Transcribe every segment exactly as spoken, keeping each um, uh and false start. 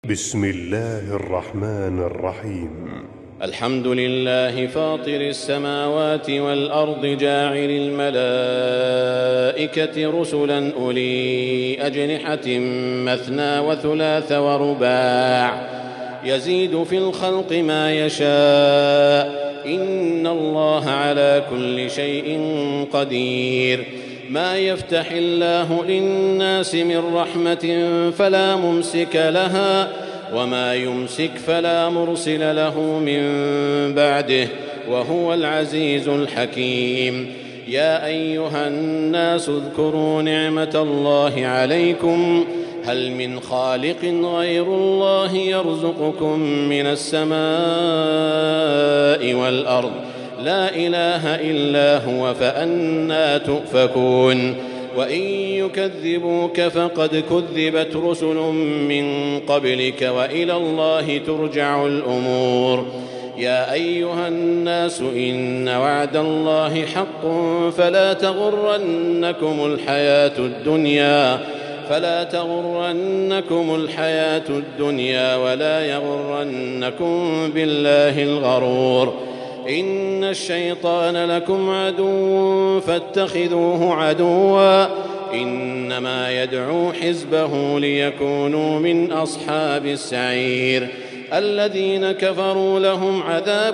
بسم الله الرحمن الرحيم. الحمد لله فاطر السماوات والأرض جاعل الملائكة رسلا أولي أجنحة مثنى وثلاث ورباع يزيد في الخلق ما يشاء إن الله على كل شيء قدير. ما يفتح الله للناس من رحمة فلا ممسك لها وما يمسك فلا مرسل له من بعده وهو العزيز الحكيم. يا أيها الناس اذكروا نعمة الله عليكم هل من خالق غير الله يرزقكم من السماء والأرض لا إله إلا هو فأنى تؤفكون. وإن يكذبوك فقد كذبت رسل من قبلك وإلى الله ترجع الأمور. يا أيها الناس إن وعد الله حق فلا تغرنكم الحياة الدنيا فلا تغرنكم الحياة الدنيا ولا يغرنكم بالله الغرور. إن الشيطان لكم عدو فاتخذوه عدوا إنما يدعو حزبه ليكونوا من أصحاب السعير. الذين كفروا لهم عذاب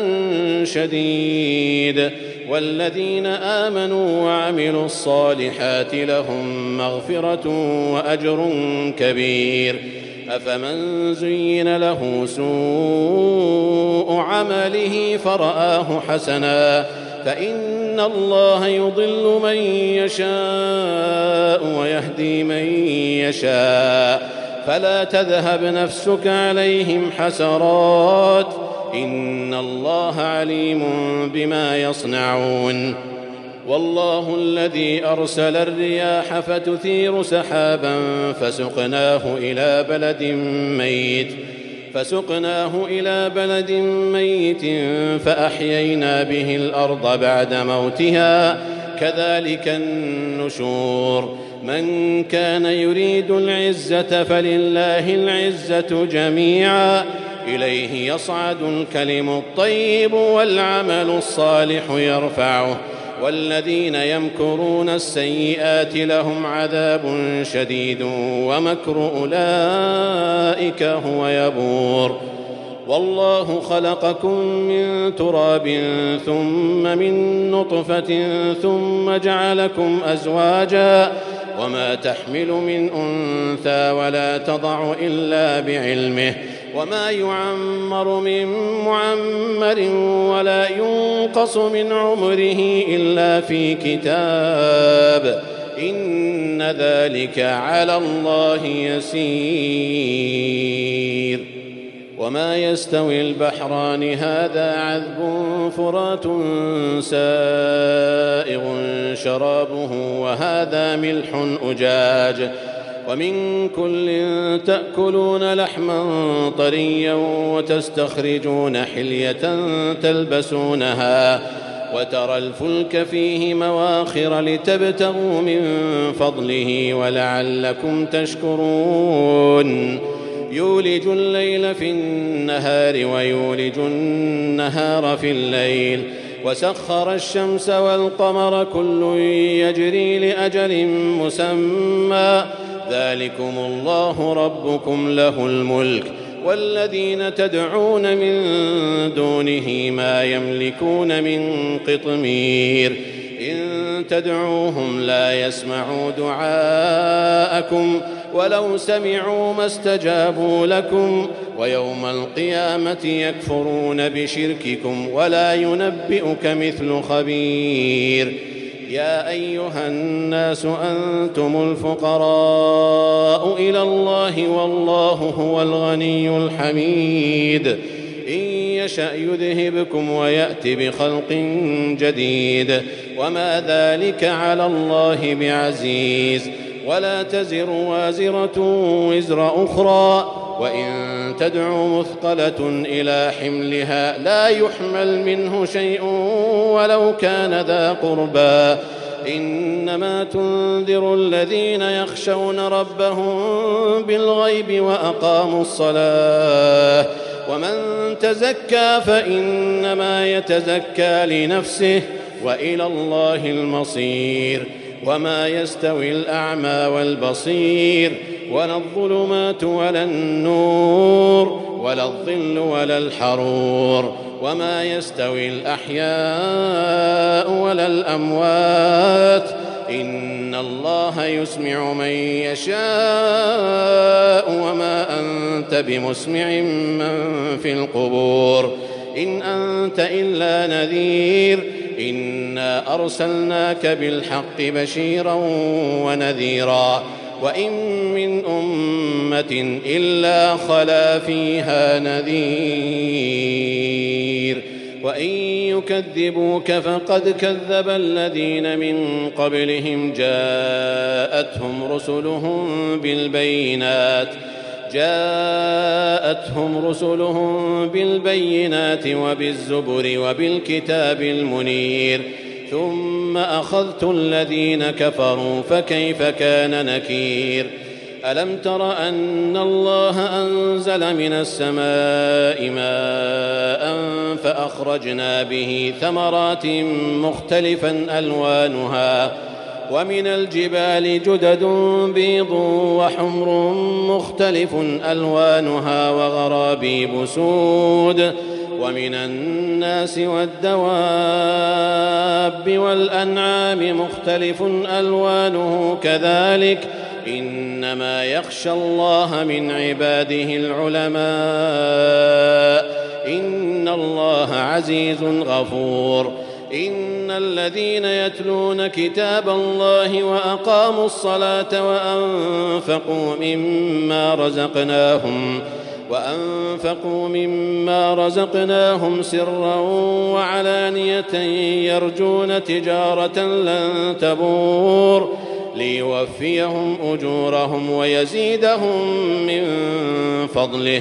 شديد والذين آمنوا وعملوا الصالحات لهم مغفرة وأجر كبير. أفمن زين له سوء عمله فرآه حسنا فإن الله يضل من يشاء ويهدي من يشاء فلا تذهب نفسك عليهم حسرات إن الله عليم بما يصنعون. والله الذي أرسل الرياح فتثير سحابا فسقناه إلى بلد ميت فسقناه إلى بلد ميت فأحيينا به الأرض بعد موتها كذلك النشور. من كان يريد العزة فلله العزة جميعا إليه يصعد الكلم الطيب والعمل الصالح يرفعه والذين يمكرون السيئات لهم عذاب شديد ومكر أولئك هو يبور. والله خلقكم من تراب ثم من نطفة ثم جعلكم أزواجا وما تحمل من أنثى ولا تضع إلا بعلمه وما يعمر من معمر ولا ينقص من عمره إلا في كتاب إن ذلك على الله يسير. وما يستوي البحران هذا عذب فرات سائغ شرابه وهذا ملح أجاج ومن كل تأكلون لحما طريا وتستخرجون حلية تلبسونها وترى الفلك فيه مواخر لتبتغوا من فضله ولعلكم تشكرون. يولج الليل في النهار ويولج النهار في الليل وسخر الشمس والقمر كل يجري لأجل مسمى ذلكم الله ربكم له الملك والذين تدعون من دونه ما يملكون من قطمير. إن تدعوهم لا يسمعوا دعاءكم ولو سمعوا ما استجابوا لكم ويوم القيامة يكفرون بشرككم ولا ينبئك مثل خبير. يا أيها الناس أنتم الفقراء إلى الله والله هو الغني الحميد. إن يشأ يذهبكم ويأت بخلق جديد وما ذلك على الله بعزيز. ولا تزر وازرة وزر أخرى وإن تدع مثقلة إلى حملها لا يحمل منه شيء ولو كان ذا قربى إنما تنذر الذين يخشون ربهم بالغيب وأقاموا الصلاة ومن تزكى فإنما يتزكى لنفسه وإلى الله المصير وما يستوي الأعمى والبصير ولا الظلمات ولا النور ولا الظل ولا الحرور وما يستوي الأحياء ولا الأموات إن الله يسمع من يشاء وما أنت بمسمع من في القبور إن أنت إلا نذير إنا أرسلناك بالحق بشيرا ونذيرا وإن من أمة إلا خلا فيها نذير وإن يكذبوك فقد كذب الذين من قبلهم جاءتهم رسلهم بالبينات جاءتهم رسلهم بالبينات وبالزبر وبالكتاب المنير ثم أخذت الذين كفروا فكيف كان نكير ألم تر أن الله أنزل من السماء ماء فأخرجنا به ثمرات مختلفا ألوانها ومن الجبال جدد بيض وحمر مختلف ألوانها وغرابيب سود ومن الناس والدواب والأنعام مختلف ألوانه كذلك إنما يخشى الله من عباده العلماء إن الله عزيز غفور إن الذين يتلون كتاب الله وأقاموا الصلاة وأنفقوا مما رزقناهم وأنفقوا مما رزقناهم سرا وعلانية يرجون تجارة لن تبور ليوفيهم أجورهم ويزيدهم من فضله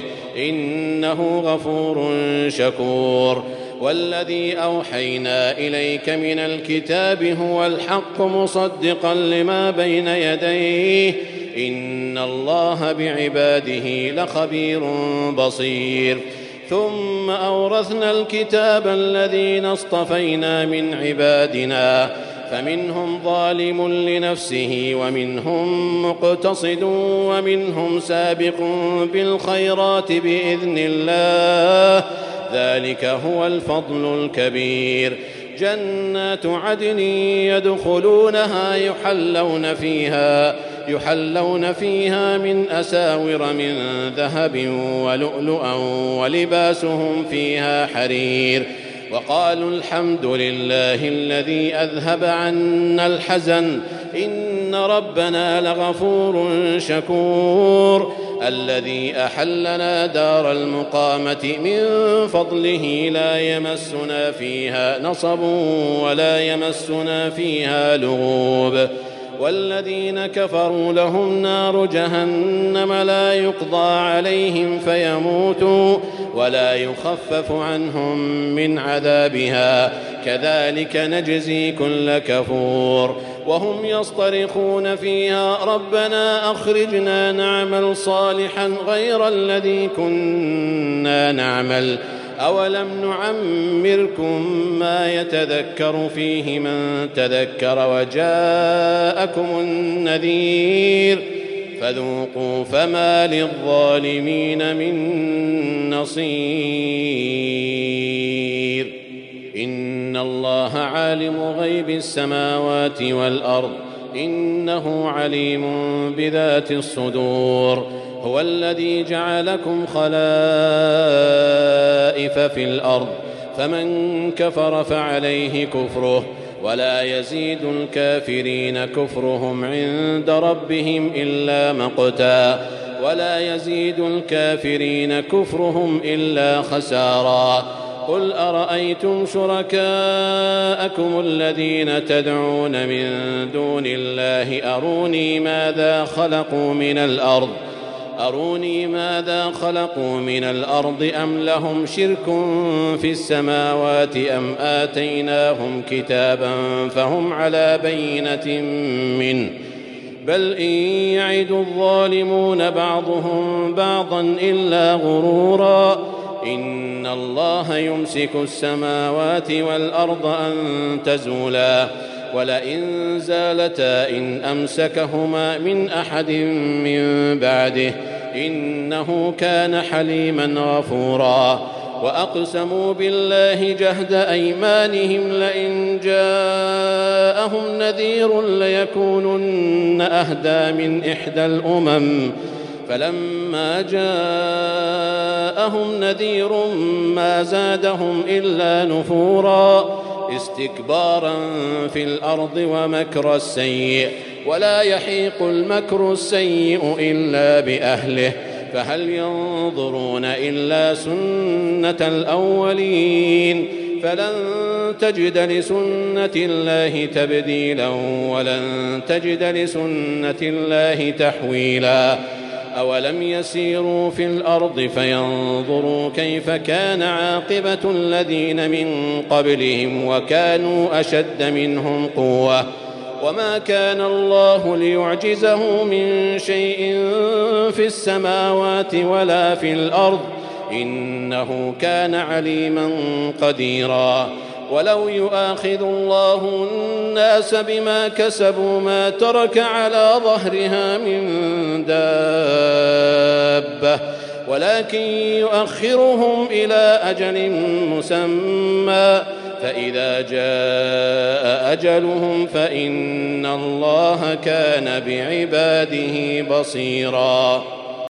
إنه غفور شكور والذي أوحينا إليك من الكتاب هو الحق مصدقا لما بين يديه إن الله بعباده لخبير بصير ثم أورثنا الكتاب الذين اصطفينا من عبادنا فمنهم ظالم لنفسه ومنهم مقتصد ومنهم سابق بالخيرات بإذن الله ذلك هو الفضل الكبير جنات عدن يدخلونها يحلون فيها يحلون فيها من أساور من ذهب ولؤلؤا ولباسهم فيها حرير وقالوا الحمد لله الذي أذهب عنا الحزن إن ربنا لغفور شكور الذي أحلنا دار المقامة من فضله لا يمسنا فيها نصب ولا يمسنا فيها لغوب والذين كفروا لهم نار جهنم لا يقضى عليهم فيموتوا ولا يخفف عنهم من عذابها كذلك نجزي كل كفور وهم يصطرخون فيها ربنا أخرجنا نعمل صالحا غير الذي كنا نعمل أولم نعمركم ما يتذكر فيه من تذكر وجاءكم النذير فذوقوا فما للظالمين من نصير إن الله عالم غيب السماوات والأرض إنه عليم بذات الصدور هو الذي جعلكم خلائف في الأرض فمن كفر فعليه كفره ولا يزيد الكافرين كفرهم عند ربهم إلا مقتا ولا يزيد الكافرين كفرهم إلا خسارا قل أرأيتم شركاءكم الذين تدعون من دون الله أروني ماذا خلقوا من الأرض أروني ماذا خلقوا من الأرض أم لهم شرك في السماوات أم آتيناهم كتابا فهم على بينة منه بل إن يعد الظالمون بعضهم بعضا إلا غرورا إن الله يمسك السماوات والأرض أن تزولا ولئن زالتا إن أمسكهما من أحد من بعده إنه كان حليما غفورا وأقسموا بالله جهد أيمانهم لئن جاءهم نذير ليكونن أهدى من إحدى الأمم فلما جاءهم نذير ما زادهم إلا نفورا استكبارا في الأرض ومكر السيء ولا يحيق المكر السيء إلا بأهله فهل ينظرون إلا سنة الأولين فلن تجد لسنة الله تبديلا ولن تجد لسنة الله تحويلا أولم يسيروا في الأرض فينظروا كيف كان عاقبة الذين من قبلهم وكانوا أشد منهم قوة وما كان الله ليعجزه من شيء في السماوات ولا في الأرض إنه كان عليما قديرا ولو يؤاخذ الله الناس بما كسبوا ما ترك على ظهرها من دابة ولكن يؤخرهم إلى أجل مسمى فإذا جاء أجلهم فإن الله كان بعباده بصيرا.